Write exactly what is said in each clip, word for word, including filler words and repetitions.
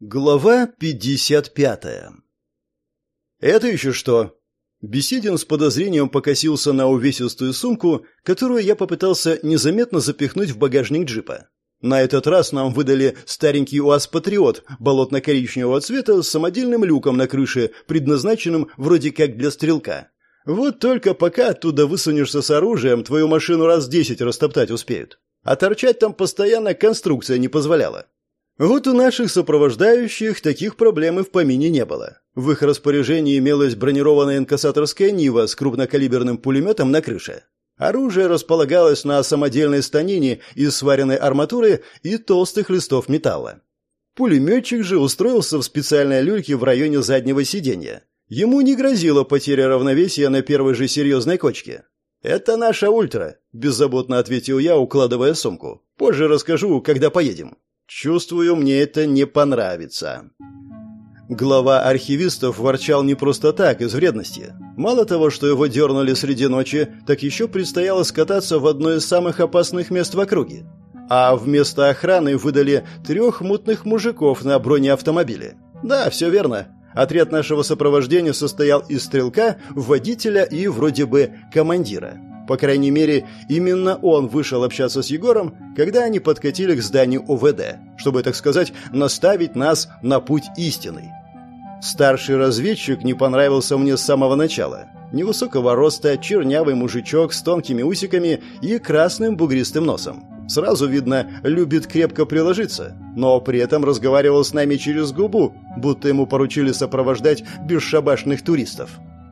Глава пятьдесят пятая. «Это еще что?» Беседин с подозрением покосился на увесистую сумку, которую я попытался незаметно запихнуть в багажник джипа. На этот раз нам выдали старенький УАЗ «Патриот» болотно-коричневого цвета с самодельным люком на крыше, предназначенным вроде как для стрелка. Вот только пока оттуда высунешься с оружием, твою машину раз десять растоптать успеют. А торчать там постоянно конструкция не позволяла. Вот у наших сопровождающих таких проблем и в помине не было. В их распоряжении имелась бронированная инкассаторская «Нива» с крупнокалиберным пулеметом на крыше. Оружие располагалось на самодельной станине из сваренной арматуры и толстых листов металла. Пулеметчик же устроился в специальной люльке в районе заднего сиденья. Ему не грозила потеря равновесия на первой же серьезной кочке. «Это наша ультра», – беззаботно ответил я, укладывая сумку. «Позже расскажу, когда поедем». «Чувствую, мне это не понравится». Глава архивистов ворчал не просто так, из вредности. Мало того, что его дернули среди ночи, так еще предстояло скататься в одно из самых опасных мест в округе. А вместо охраны выдали трех мутных мужиков на бронеавтомобиле. Да, все верно. Отряд нашего сопровождения состоял из стрелка, водителя и, вроде бы, командира. По крайней мере, именно он вышел общаться с Егором, когда они подкатили к зданию ОВД, чтобы, так сказать, наставить нас на путь истинный. Старший разведчик не понравился мне с самого начала. Невысокого роста, чернявый мужичок с тонкими усиками и красным бугристым носом. Сразу видно, любит крепко приложиться, но при этом разговаривал с нами через губу, будто ему поручили сопровождать бесшабашных туристов.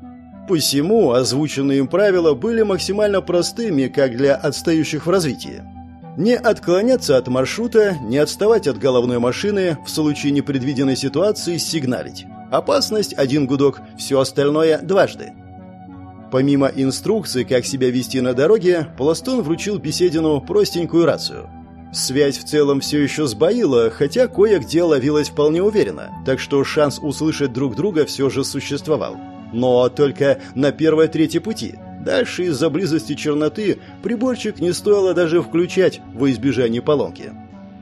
Посему озвученные им правила были максимально простыми, как для отстающих в развитии. Не отклоняться от маршрута, не отставать от головной машины, в случае непредвиденной ситуации сигналить. Опасность – один гудок, все остальное – дважды. Помимо инструкций, как себя вести на дороге, Пластун вручил Беседину простенькую рацию. Связь в целом все еще сбоила, хотя кое-где ловилась вполне уверенно, так что шанс услышать друг друга все же существовал. Но только на первой трети пути. Дальше из-за близости черноты приборчик не стоило даже включать во избежание поломки.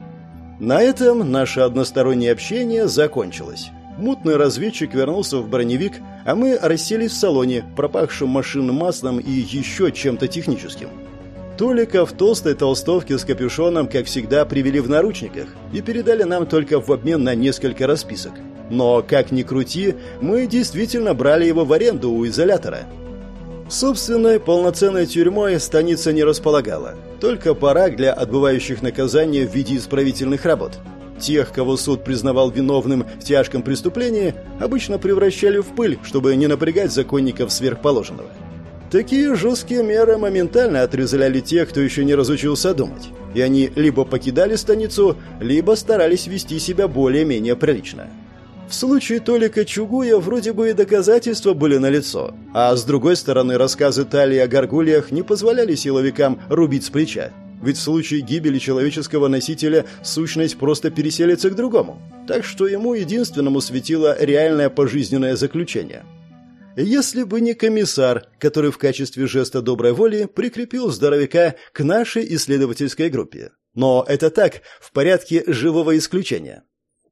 На этом наше одностороннее общение закончилось. Мутный разведчик вернулся в броневик, а мы расселись в салоне, пропахшем машинным маслом и еще чем-то техническим. Толика в толстой толстовке с капюшоном, как всегда, привели в наручниках и передали нам только в обмен на несколько расписок. Но, как ни крути, мы действительно брали его в аренду у изолятора. Собственной полноценной тюрьмой станица не располагала, только барак для отбывающих наказания в виде исправительных работ. Тех, кого суд признавал виновным в тяжком преступлении, обычно превращали в пыль, чтобы не напрягать законников сверхположенного. Такие жесткие меры моментально отрезвляли тех, кто еще не разучился думать, и они либо покидали станицу, либо старались вести себя более-менее прилично. В случае Толика Чугуя вроде бы и доказательства были налицо, а с другой стороны рассказы Талии о горгульях не позволяли силовикам рубить с плеча. Ведь в случае гибели человеческого носителя сущность просто переселится к другому, так что ему единственному светило реальное пожизненное заключение. Если бы не комиссар, который в качестве жеста доброй воли прикрепил здоровяка к нашей исследовательской группе. Но это так, в порядке живого исключения.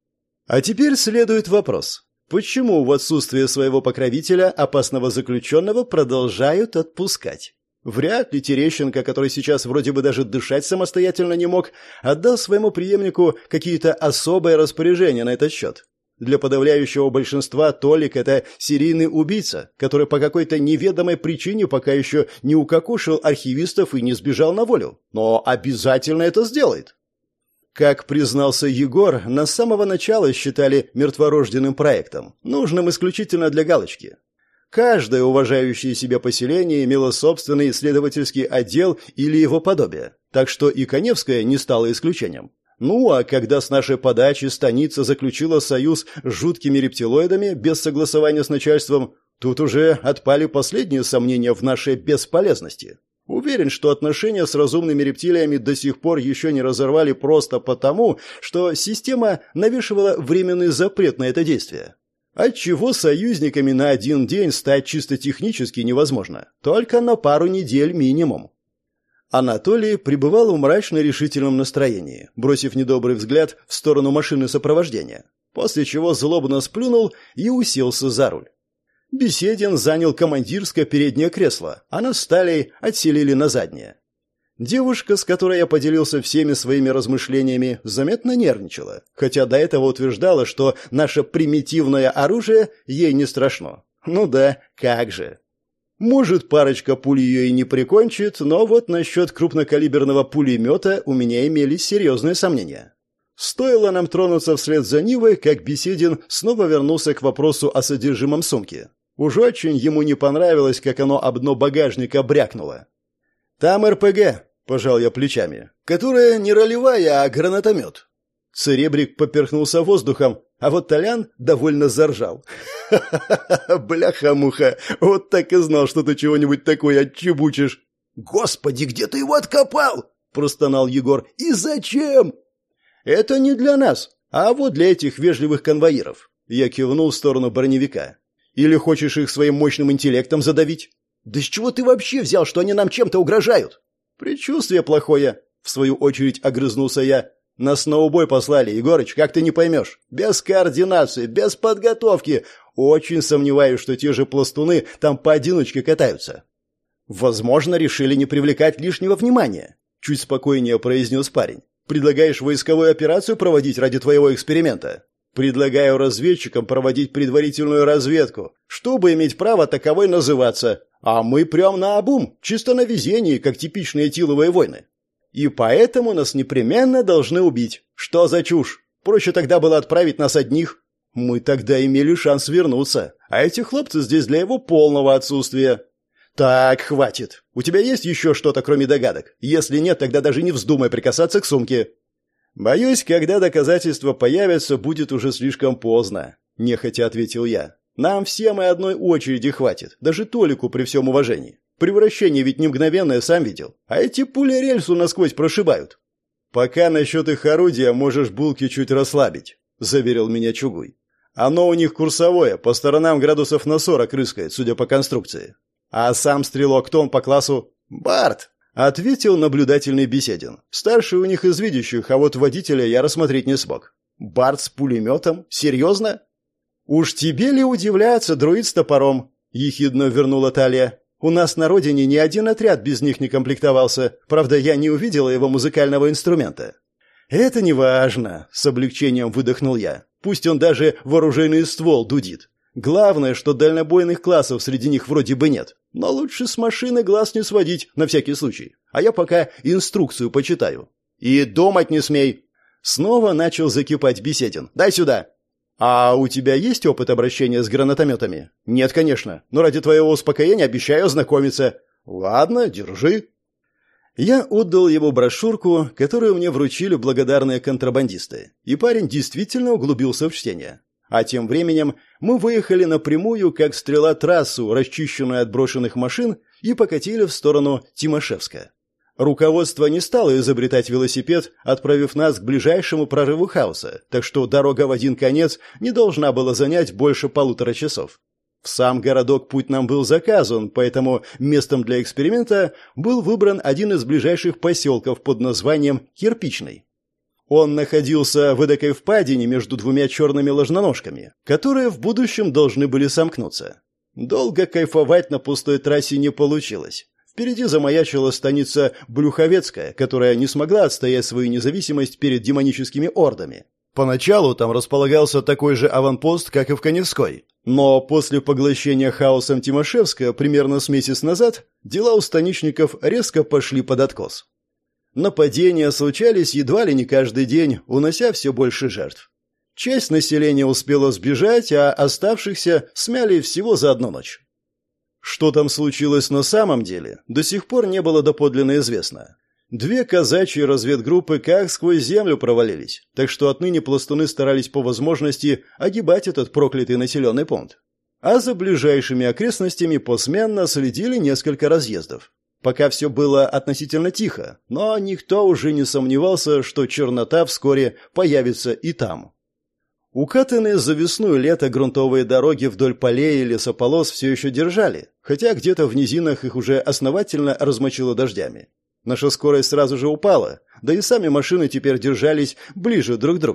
А теперь следует вопрос. Почему в отсутствие своего покровителя опасного заключенного продолжают отпускать? Вряд ли Терещенко, который сейчас вроде бы даже дышать самостоятельно не мог, отдал своему преемнику какие-то особые распоряжения на этот счет. Для подавляющего большинства Толик – это серийный убийца, который по какой-то неведомой причине пока еще не укокошил архивистов и не сбежал на волю. Но обязательно это сделает. Как признался Егор, нас с самого начала считали мертворожденным проектом, нужным исключительно для галочки. Каждое уважающее себя поселение имело собственный исследовательский отдел или его подобие, так что и Коневская не стала исключением. Ну, а когда с нашей подачи станица заключила союз с жуткими рептилоидами без согласования с начальством, тут уже отпали последние сомнения в нашей бесполезности. Уверен, что отношения с разумными рептилиями до сих пор еще не разорвали просто потому, что система навешивала временный запрет на это действие. Отчего союзниками на один день стать чисто технически невозможно, только на пару недель минимум. Анатолий пребывал в мрачно-решительном настроении, бросив недобрый взгляд в сторону машины сопровождения. после чего злобно сплюнул и уселся за руль. Беседин занял командирское переднее кресло, а нас с Талей отселили на заднее. Девушка, с которой я поделился всеми своими размышлениями, заметно нервничала, хотя до этого утверждала, что наше примитивное оружие ей не страшно. Ну да, как же. Может, парочка пуль ее и не прикончит, но вот насчет крупнокалиберного пулемета у меня имелись серьезные сомнения. Стоило нам тронуться вслед за Нивой, как Беседин снова вернулся к вопросу о содержимом сумки. Уж очень ему не понравилось, как оно об дно багажника брякнуло. «Там эр пэ гэ», – пожал я плечами, – «которая не ролевая, а гранатомет». Церебрик поперхнулся воздухом, а вот Толян довольно заржал. «Ха-ха-ха, бляха-муха, вот так и знал, что ты чего-нибудь такое отчебучишь». «Господи, где ты его откопал?» – простонал Егор. «И зачем?» «Это не для нас, а вот для этих вежливых конвоиров». Я кивнул в сторону броневика. «Или хочешь их своим мощным интеллектом задавить?» «Да с чего ты вообще взял, что они нам чем-то угрожают?» «Предчувствие плохое», — в свою очередь огрызнулся я. «Нас на убой послали, Егорыч, как ты не поймешь? Без координации, без подготовки. Очень сомневаюсь, что те же пластуны там поодиночке катаются». «Возможно, решили не привлекать лишнего внимания», — чуть спокойнее произнес парень. «Предлагаешь войсковую операцию проводить ради твоего эксперимента?» «Предлагаю разведчикам проводить предварительную разведку, чтобы иметь право таковой называться. А мы прям наобум, чисто на везении, как типичные тиловые войны. И поэтому нас непременно должны убить. Что за чушь? Проще тогда было отправить нас одних. Мы тогда имели шанс вернуться, а эти хлопцы здесь для его полного отсутствия». «Так, хватит. У тебя есть еще что-то, кроме догадок? Если нет, тогда даже не вздумай прикасаться к сумке». «Боюсь, когда доказательства появятся, будет уже слишком поздно», – нехотя ответил я. «Нам всем и одной очереди хватит, даже Толику при всем уважении. Превращение ведь не мгновенное, сам видел. А эти пули рельсу насквозь прошибают». «Пока насчет их орудия можешь булки чуть расслабить», – заверил меня Чугуй. «Оно у них курсовое, по сторонам градусов на сорок рыскает, судя по конструкции. А сам стрелок кто он по классу?» «Барт», — ответил наблюдательный Беседин. «Старший у них из видящих, а вот водителя я рассмотреть не смог». «Барт с пулеметом? Серьезно?» «Уж тебе ли удивляться, друид с топором?» — ехидно вернула Талия. «У нас на родине ни один отряд без них не комплектовался. Правда, я не увидела его музыкального инструмента». «Это не важно», — с облегчением выдохнул я. «Пусть он даже вооруженный ствол дудит. Главное, что дальнобойных классов среди них вроде бы нет. Но лучше с машины глаз не сводить, на всякий случай. А я пока инструкцию почитаю». «И думать не смей!» Снова начал закипать Беседин. «Дай сюда!» «А у тебя есть опыт обращения с гранатометами?» «Нет, конечно. Но ради твоего успокоения обещаю ознакомиться». «Ладно, держи». Я отдал ему брошюрку, которую мне вручили благодарные контрабандисты. И парень действительно углубился в чтение. А тем временем мы выехали напрямую, как стрела, трассу, расчищенную от брошенных машин, и покатили в сторону Тимошевска. Руководство не стало изобретать велосипед, отправив нас к ближайшему прорыву хаоса, так что дорога в один конец не должна была занять больше полутора часов. В сам городок путь нам был заказан, поэтому местом для эксперимента был выбран один из ближайших поселков под названием Кирпичный. Он находился в эдакой впадине между двумя черными ложноножками, которые в будущем должны были сомкнуться. Долго кайфовать на пустой трассе не получилось. Впереди замаячила станица Брюховецкая, которая не смогла отстоять свою независимость перед демоническими ордами. Поначалу там располагался такой же аванпост, как и в Коневской. Но после поглощения хаосом Тимошевска примерно с месяц назад дела у станичников резко пошли под откос. Нападения случались едва ли не каждый день, унося все больше жертв. Часть населения успела сбежать, а оставшихся смяли всего за одну ночь. Что там случилось на самом деле, до сих пор не было доподлинно известно. Две казачьи разведгруппы как сквозь землю провалились, так что отныне пластуны старались по возможности огибать этот проклятый населенный пункт. А за ближайшими окрестностями посменно следили несколько разъездов. Пока все было относительно тихо, но никто уже не сомневался, что чернота вскоре появится и там. Укатанные за весну и лето грунтовые дороги вдоль полей и лесополос все еще держали, хотя где-то в низинах их уже основательно размочило дождями. Наша скорость сразу же упала, да и сами машины теперь держались ближе друг к другу.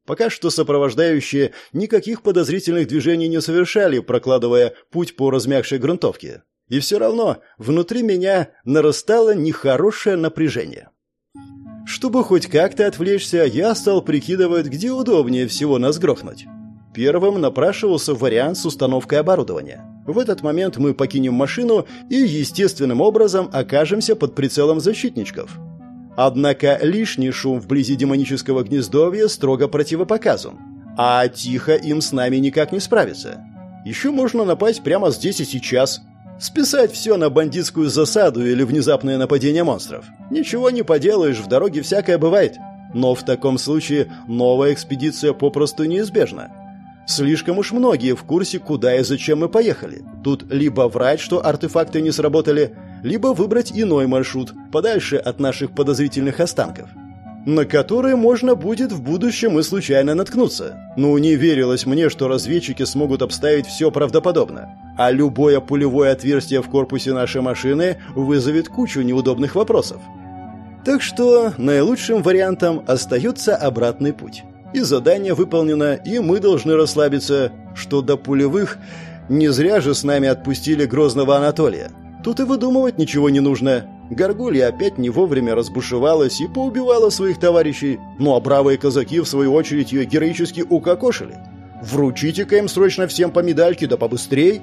Пока что сопровождающие никаких подозрительных движений не совершали, прокладывая путь по размягшей грунтовке. И все равно внутри меня нарастало нехорошее напряжение. Чтобы хоть как-то отвлечься, я стал прикидывать, где удобнее всего нас грохнуть. Первым напрашивался вариант с установкой оборудования. В этот момент мы покинем машину и естественным образом окажемся под прицелом защитничков. Однако лишний шум вблизи демонического гнездовья строго противопоказан, а тихо им с нами никак не справиться. Еще можно напасть прямо здесь и сейчас, списать все на бандитскую засаду или внезапное нападение монстров. Ничего не поделаешь, в дороге всякое бывает, но в таком случае новая экспедиция попросту неизбежна. Слишком уж многие в курсе, куда и зачем мы поехали. Тут либо врать, что артефакты не сработали, либо выбрать иной маршрут, подальше от наших подозрительных останков, на которые можно будет в будущем и случайно наткнуться. Ну, не верилось мне, что разведчики смогут обставить все правдоподобно, а любое пулевое отверстие в корпусе нашей машины вызовет кучу неудобных вопросов. Так что наилучшим вариантом остается обратный путь. И задание выполнено, и мы должны расслабиться, что до пулевых не зря же с нами отпустили грозного Анатолия. Тут и выдумывать ничего не нужно. Горгулья опять не вовремя разбушевалась и поубивала своих товарищей, ну а бравые казаки, в свою очередь, ее героически укокошили. Вручите-ка им срочно всем по медальке, да побыстрей.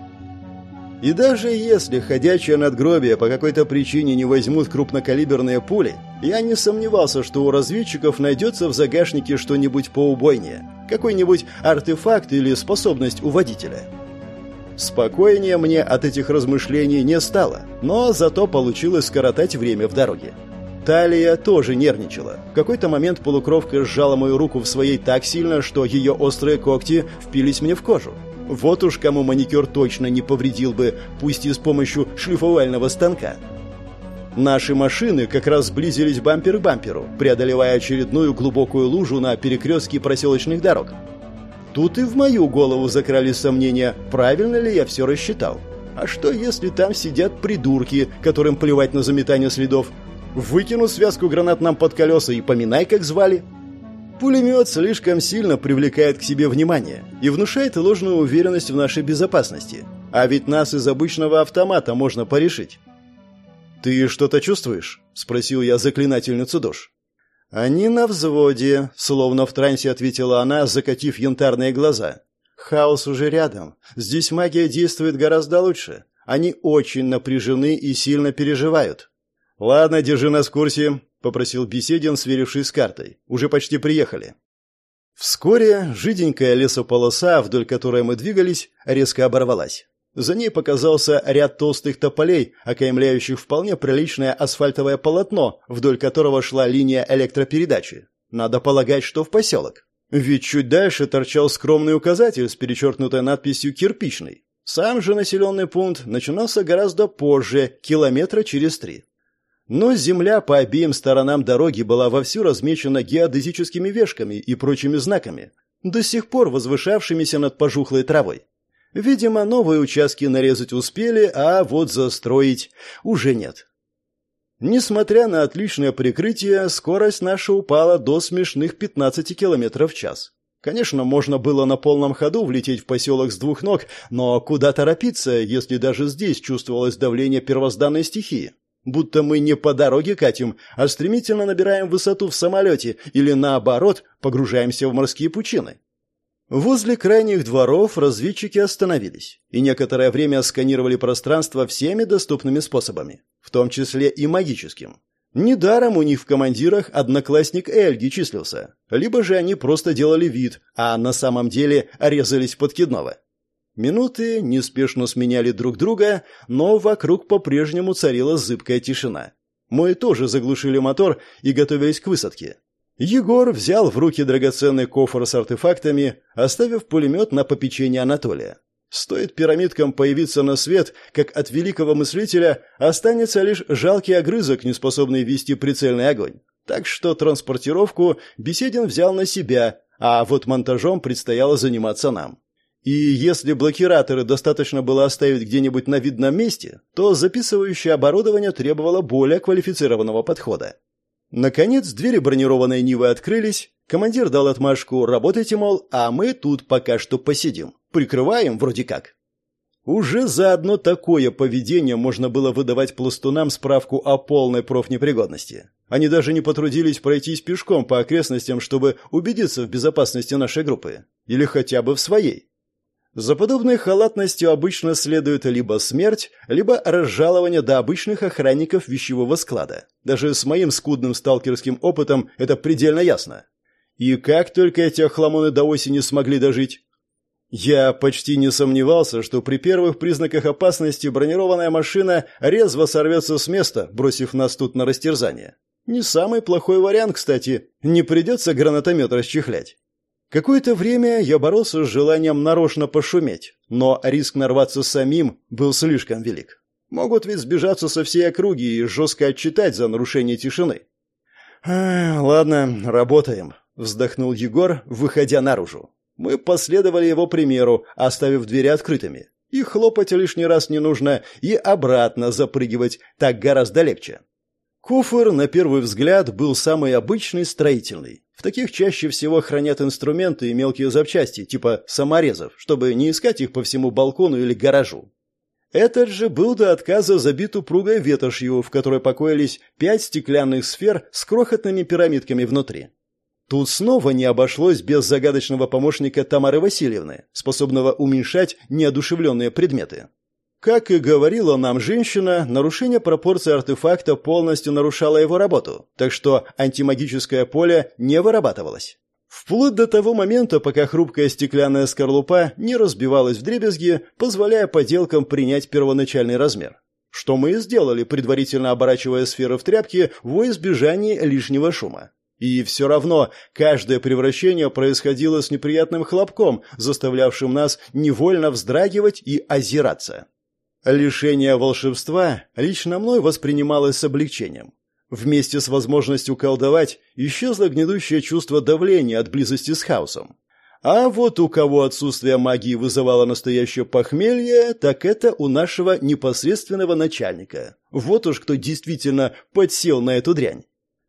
И даже если ходячее надгробие по какой-то причине не возьмут крупнокалиберные пули, я не сомневался, что у разведчиков найдется в загашнике что-нибудь поубойнее, какой-нибудь артефакт или способность у водителя. Спокойнее мне от этих размышлений не стало, но зато получилось скоротать время в дороге. Талия тоже нервничала. В какой-то момент полукровка сжала мою руку в своей так сильно, что ее острые когти впились мне в кожу. Вот уж кому маникюр точно не повредил бы, пусть и с помощью шлифовального станка. Наши машины как раз сблизились бампер к бамперу, преодолевая очередную глубокую лужу на перекрестке проселочных дорог. Тут и в мою голову закрались сомнения, правильно ли я все рассчитал. А что, если там сидят придурки, которым плевать на заметание следов? Выкинут связку гранат нам под колеса и поминай, как звали. Пулемет слишком сильно привлекает к себе внимание и внушает ложную уверенность в нашей безопасности. А ведь нас из обычного автомата можно порешить. «Ты что-то чувствуешь?» – спросил я заклинательницу душ. «Они на взводе», – словно в трансе ответила она, закатив янтарные глаза. «Хаос уже рядом. Здесь магия действует гораздо лучше. Они очень напряжены и сильно переживают». «Ладно, держи нас в курсе», — попросил Беседин, сверившись с картой. «Уже почти приехали». Вскоре жиденькая лесополоса, вдоль которой мы двигались, резко оборвалась. За ней показался ряд толстых тополей, окаймляющих вполне приличное асфальтовое полотно, вдоль которого шла линия электропередачи. Надо полагать, что в поселок. Ведь чуть дальше торчал скромный указатель с перечеркнутой надписью «Кирпичный». Сам же населенный пункт начинался гораздо позже, километра через три. Но земля по обеим сторонам дороги была вовсю размечена геодезическими вешками и прочими знаками, до сих пор возвышавшимися над пожухлой травой. Видимо, новые участки нарезать успели, а вот застроить уже нет. Несмотря на отличное прикрытие, скорость наша упала до смешных пятнадцати километров в час. Конечно, можно было на полном ходу влететь в поселок с двух ног, но куда торопиться, если даже здесь чувствовалось давление первозданной стихии? Будто мы не по дороге катим, а стремительно набираем высоту в самолете или, наоборот, погружаемся в морские пучины. Возле крайних дворов разведчики остановились и некоторое время сканировали пространство всеми доступными способами, в том числе и магическим. Недаром у них в командирах одноклассник Эльги числился, либо же они просто делали вид, а на самом деле резались подкидного. Минуты неспешно сменяли друг друга, но вокруг по-прежнему царила зыбкая тишина. Мы тоже заглушили мотор и готовились к высадке. Егор взял в руки драгоценный кофр с артефактами, оставив пулемет на попечение Анатолия. Стоит пирамидкам появиться на свет, как от великого мыслителя останется лишь жалкий огрызок, не способный вести прицельный огонь. Так что транспортировку Беседин взял на себя, а вот монтажом предстояло заниматься нам. И если блокираторы достаточно было оставить где-нибудь на видном месте, то записывающее оборудование требовало более квалифицированного подхода. Наконец, двери бронированной Нивы открылись, Командир дал отмашку «работайте, мол, а мы тут пока что посидим. Прикрываем вроде как». Уже за одно такое поведение можно было выдавать пластунам справку о полной профнепригодности. Они даже не потрудились пройтись пешком по окрестностям, чтобы убедиться в безопасности нашей группы. Или хотя бы в своей. За подобной халатностью обычно следует либо смерть, либо разжалование до обычных охранников вещевого склада. Даже с моим скудным сталкерским опытом это предельно ясно. И как только эти охламоны до осени смогли дожить? Я почти не сомневался, что при первых признаках опасности бронированная машина резво сорвется с места, бросив нас тут на растерзание. Не самый плохой вариант, кстати, не придется гранатомет расчехлять. Какое-то время я боролся с желанием нарочно пошуметь, но риск нарваться самим был слишком велик. Могут ведь сбежаться со всей округи и жестко отчитать за нарушение тишины. «Ладно, работаем», — вздохнул Егор, выходя наружу. Мы последовали его примеру, оставив двери открытыми. И хлопать лишний раз не нужно, и обратно запрыгивать так гораздо легче. Куфр, на первый взгляд, был самый обычный, строительный. В таких чаще всего хранят инструменты и мелкие запчасти, типа саморезов, чтобы не искать их по всему балкону или гаражу. Этот же был до отказа забит упругой ветошью, в которой покоились пять стеклянных сфер с крохотными пирамидками внутри. Тут снова не обошлось без загадочного помощника Тамары Васильевны, способного уменьшать неодушевленные предметы. Как и говорила нам женщина, нарушение пропорций артефакта полностью нарушало его работу, так что антимагическое поле не вырабатывалось. Вплоть до того момента, пока хрупкая стеклянная скорлупа не разбивалась вдребезги, позволяя поделкам принять первоначальный размер. Что мы и сделали, предварительно оборачивая сферы в тряпки во избежание лишнего шума. И все равно каждое превращение происходило с неприятным хлопком, заставлявшим нас невольно вздрагивать и озираться. Лишение волшебства лично мной воспринималось с облегчением. Вместе с возможностью колдовать исчезло гнетущее чувство давления от близости с хаосом. А вот у кого отсутствие магии вызывало настоящее похмелье, так это у нашего непосредственного начальника. Вот уж кто действительно подсел на эту дрянь.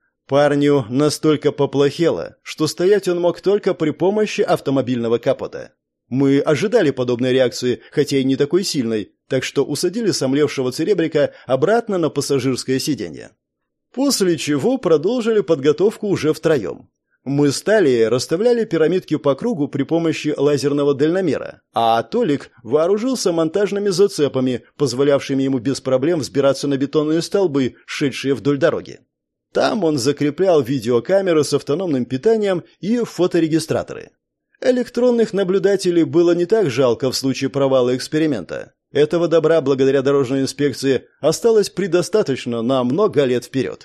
Парню настолько поплохело, что стоять он мог только при помощи автомобильного капота. Мы ожидали подобной реакции, хотя и не такой сильной, так что усадили сомлевшего церебрика обратно на пассажирское сиденье. После чего продолжили подготовку уже втроем. Мы с Талией расставляли пирамидки по кругу при помощи лазерного дальномера, а Толик вооружился монтажными зацепами, позволявшими ему без проблем взбираться на бетонные столбы, шедшие вдоль дороги. Там он закреплял видеокамеры с автономным питанием и фоторегистраторы. Электронных наблюдателей было не так жалко в случае провала эксперимента. Этого добра, благодаря дорожной инспекции, осталось предостаточно на много лет вперед.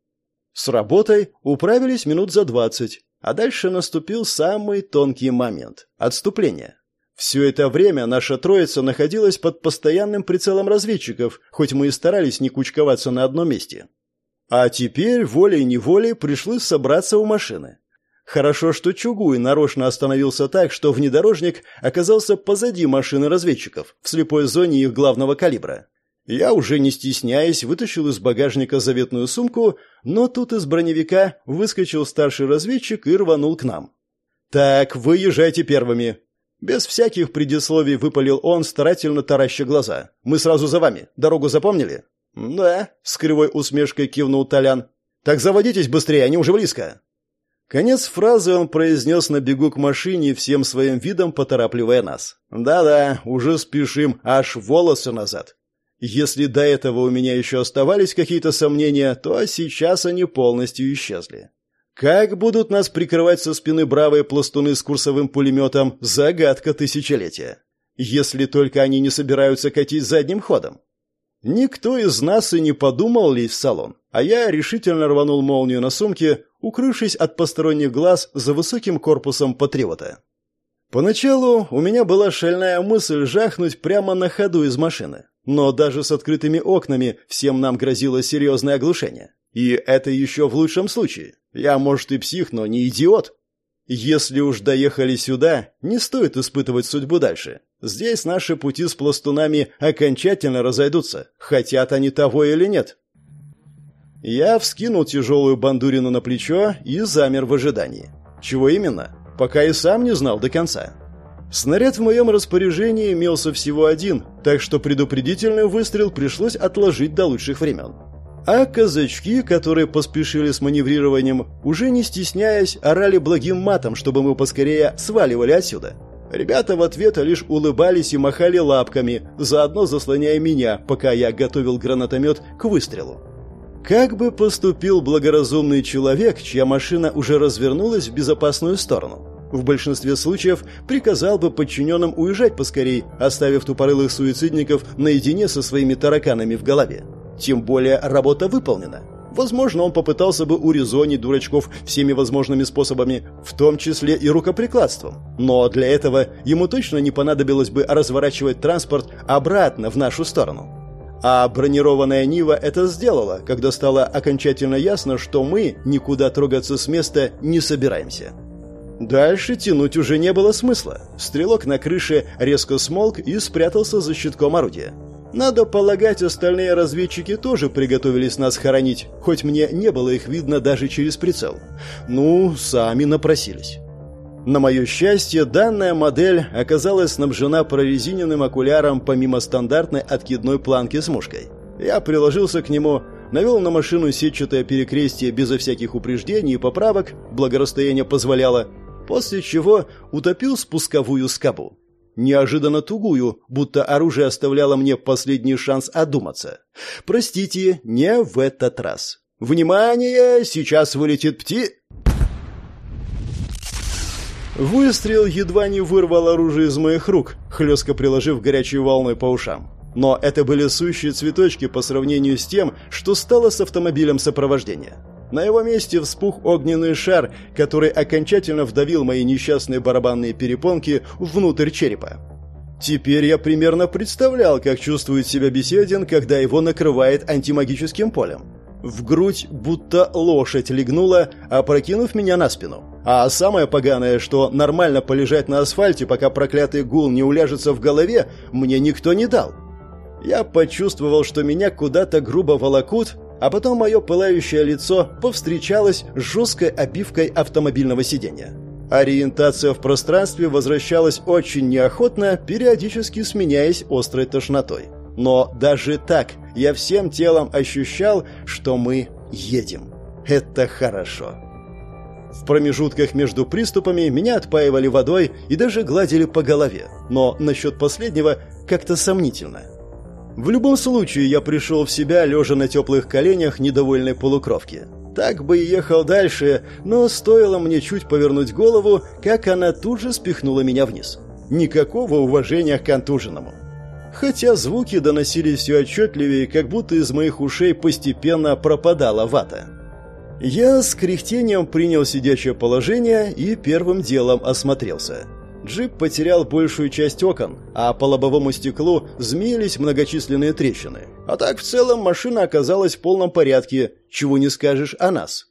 С работой управились минут за двадцать, а дальше наступил самый тонкий момент – отступление. Все это время наша троица находилась под постоянным прицелом разведчиков, хоть мы и старались не кучковаться на одном месте. А теперь волей-неволей пришлось собраться у машины. Хорошо, что Чугуй нарочно остановился так, что внедорожник оказался позади машины разведчиков, в слепой зоне их главного калибра. Я, уже не стесняясь, вытащил из багажника заветную сумку, но тут из броневика выскочил старший разведчик и рванул к нам. «Так, вы езжайте первыми». Без всяких предисловий выпалил он, старательно тараща глаза. «Мы сразу за вами. Дорогу запомнили?» «Да», — с кривой усмешкой кивнул Толян. «Так заводитесь быстрее, они уже близко». Конец фразы он произнес на бегу к машине, всем своим видом поторапливая нас. «Да-да, уже спешим, аж волосы назад». Если до этого у меня еще оставались какие-то сомнения, то сейчас они полностью исчезли. Как будут нас прикрывать со спины бравые пластуны с курсовым пулеметом – загадка тысячелетия. Если только они не собираются катить задним ходом. Никто из нас и не подумал лезть в салон, а я решительно рванул молнию на сумке, укрывшись от посторонних глаз за высоким корпусом патриота. Поначалу у меня была шальная мысль жахнуть прямо на ходу из машины, но даже с открытыми окнами всем нам грозило серьезное оглушение. И это еще в лучшем случае. Я, может, и псих, но не идиот. Если уж доехали сюда, не стоит испытывать судьбу дальше. Здесь наши пути с пластунами окончательно разойдутся, хотят они того или нет. Я вскинул тяжелую бандурину на плечо и замер в ожидании. Чего именно? Пока и сам не знал до конца. Снаряд в моем распоряжении имелся всего один, так что предупредительный выстрел пришлось отложить до лучших времен. А казачки, которые поспешили с маневрированием, уже не стесняясь, орали благим матом, чтобы мы поскорее сваливали отсюда. Ребята в ответ лишь улыбались и махали лапками, заодно заслоняя меня, пока я готовил гранатомет к выстрелу. Как бы поступил благоразумный человек, чья машина уже развернулась в безопасную сторону? В большинстве случаев приказал бы подчиненным уезжать поскорей, оставив тупорылых суицидников наедине со своими тараканами в голове. Тем более работа выполнена. Возможно, он попытался бы урезонить дурачков всеми возможными способами, в том числе и рукоприкладством. Но для этого ему точно не понадобилось бы разворачивать транспорт обратно в нашу сторону. А бронированная Нива это сделала, когда стало окончательно ясно, что мы никуда трогаться с места не собираемся. Дальше тянуть уже не было смысла. Стрелок на крыше резко смолк и спрятался за щитком орудия. Надо полагать, остальные разведчики тоже приготовились нас хоронить, хоть мне не было их видно даже через прицел. Ну, сами напросились. На мое счастье, данная модель оказалась снабжена прорезиненным окуляром помимо стандартной откидной планки с мушкой. Я приложился к нему, навел на машину сетчатое перекрестие безо всяких упреждений и поправок, благо расстояние позволяло, после чего утопил спусковую скобу. Неожиданно тугую, будто оружие оставляло мне последний шанс одуматься. Простите, не в этот раз. Внимание, сейчас вылетит пти... Выстрел едва не вырвал оружие из моих рук, хлестко приложив горячей волной по ушам. Но это были сущие цветочки по сравнению с тем, что стало с автомобилем сопровождения. На его месте вспух огненный шар, который окончательно вдавил мои несчастные барабанные перепонки внутрь черепа. Теперь я примерно представлял, как чувствует себя Беседин, когда его накрывает антимагическим полем. В грудь будто лошадь легнула, опрокинув меня на спину. А самое поганое, что нормально полежать на асфальте, пока проклятый гул не уляжется в голове, мне никто не дал. Я почувствовал, что меня куда-то грубо волокут, а потом мое пылающее лицо повстречалось с жесткой обивкой автомобильного сиденья. Ориентация в пространстве возвращалась очень неохотно, периодически сменяясь острой тошнотой. Но даже так я всем телом ощущал, что мы едем. Это хорошо. В промежутках между приступами меня отпаивали водой и даже гладили по голове, но насчет последнего как-то сомнительно. В любом случае я пришел в себя, лежа на теплых коленях недовольной полукровки. Так бы и ехал дальше, но стоило мне чуть повернуть голову, как она тут же спихнула меня вниз. Никакого уважения к контуженному. Хотя звуки доносились все отчетливее, как будто из моих ушей постепенно пропадала вата. Я с кряхтением принял сидячее положение и первым делом осмотрелся. Джип потерял большую часть окон, а по лобовому стеклу змеились многочисленные трещины. А так в целом машина оказалась в полном порядке, чего не скажешь о нас.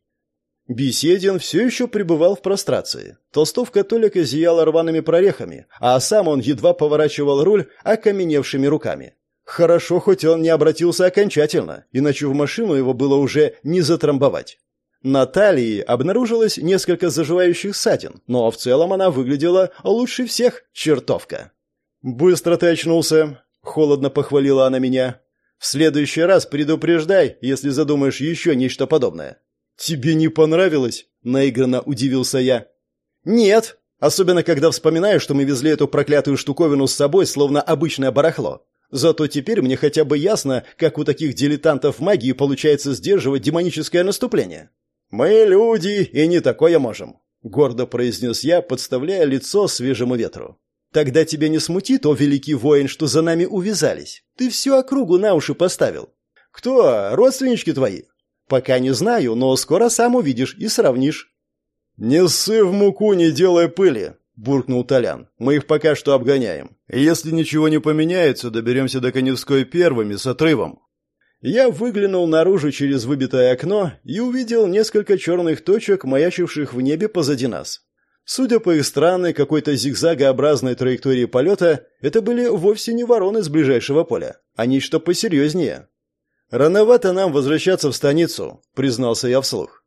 Беседин все еще пребывал в прострации. Толстовка Толика зияла рваными прорехами, а сам он едва поворачивал руль окаменевшими руками. Хорошо, хоть он не обратился окончательно, иначе в машину его было уже не затрамбовать. На талии обнаружилось несколько заживающих ссадин, но в целом она выглядела лучше всех, чертовка. «Быстро ты очнулся», — холодно похвалила она меня. «В следующий раз предупреждай, если задумаешь еще нечто подобное». «Тебе не понравилось?» — наигранно удивился я. «Нет, особенно когда вспоминаю, что мы везли эту проклятую штуковину с собой, словно обычное барахло. Зато теперь мне хотя бы ясно, как у таких дилетантов в магии получается сдерживать демоническое наступление». «Мы люди, и не такое можем», — гордо произнес я, подставляя лицо свежему ветру. «Тогда тебя не смутит, о великий воин, что за нами увязались. Ты всю округу на уши поставил». «Кто? Родственнички твои?» «Пока не знаю, но скоро сам увидишь и сравнишь». «Не ссы в муку, не делай пыли», — буркнул Толян. «Мы их пока что обгоняем. Если ничего не поменяется, доберемся до Коневской первыми с отрывом». Я выглянул наружу через выбитое окно и увидел несколько черных точек, маячивших в небе позади нас. Судя по их странной какой-то зигзагообразной траектории полета, это были вовсе не вороны с ближайшего поля, а нечто посерьезнее. «Рановато нам возвращаться в станицу», — признался я вслух.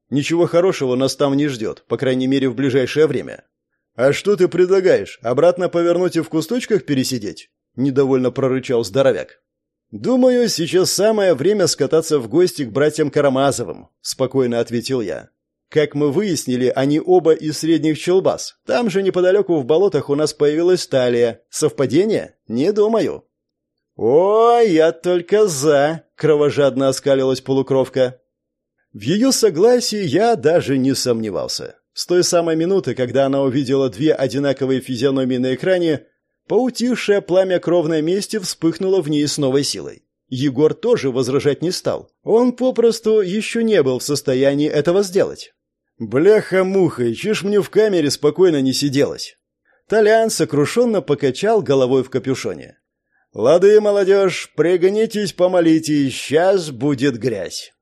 Ничего хорошего нас там не ждет, по крайней мере, в ближайшее время. А что ты предлагаешь? Обратно повернуть и в кусточках пересидеть? Недовольно прорычал здоровяк. Думаю, сейчас самое время скататься в гости к братьям Карамазовым, спокойно ответил я. Как мы выяснили, они оба из Средних Челбас. Там же неподалеку в болотах у нас появилась талия. Совпадение? Не думаю. «Ой, я только за!» — кровожадно оскалилась полукровка. В ее согласии я даже не сомневался. С той самой минуты, когда она увидела две одинаковые физиономии на экране, поутихшее пламя кровной мести вспыхнуло в ней с новой силой. Егор тоже возражать не стал. Он попросту еще не был в состоянии этого сделать. «Бляха-муха, и чё ж мне в камере спокойно не сиделось?» Толян сокрушенно покачал головой в капюшоне. «Лады, молодежь, пригнитесь, помолитесь, сейчас будет грязь».